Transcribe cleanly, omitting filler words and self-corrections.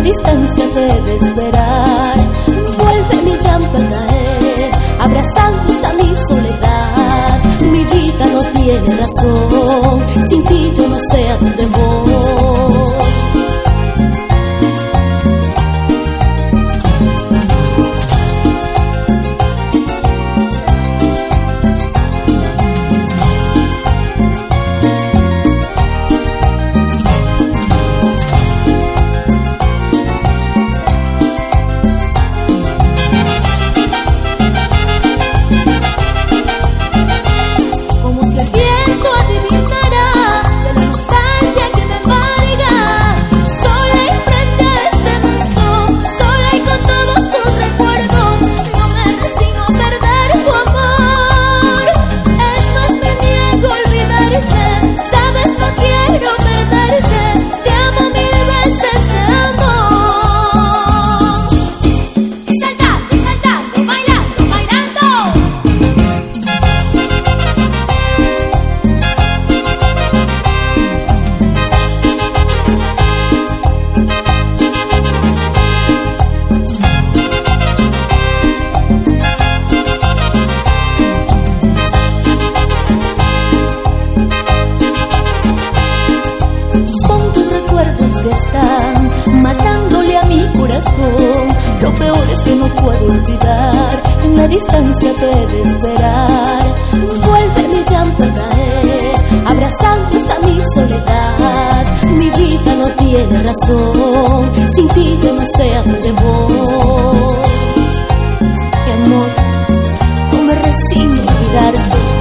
distancia puede esperar. Vuelve mi llanto a caer, abrazando hasta mi soledad. Mi vida no tiene razón, sin ti yo no sé a dónde voy. Están matándole a mi corazón. Lo peor es que no puedo olvidar, en la distancia puede esperar. Vuelve mi llanto a caer, abrazando hasta mi soledad. Mi vida no tiene razón, sin ti yo no sé a dónde voy. Mi amor, no me resigno a olvidarte.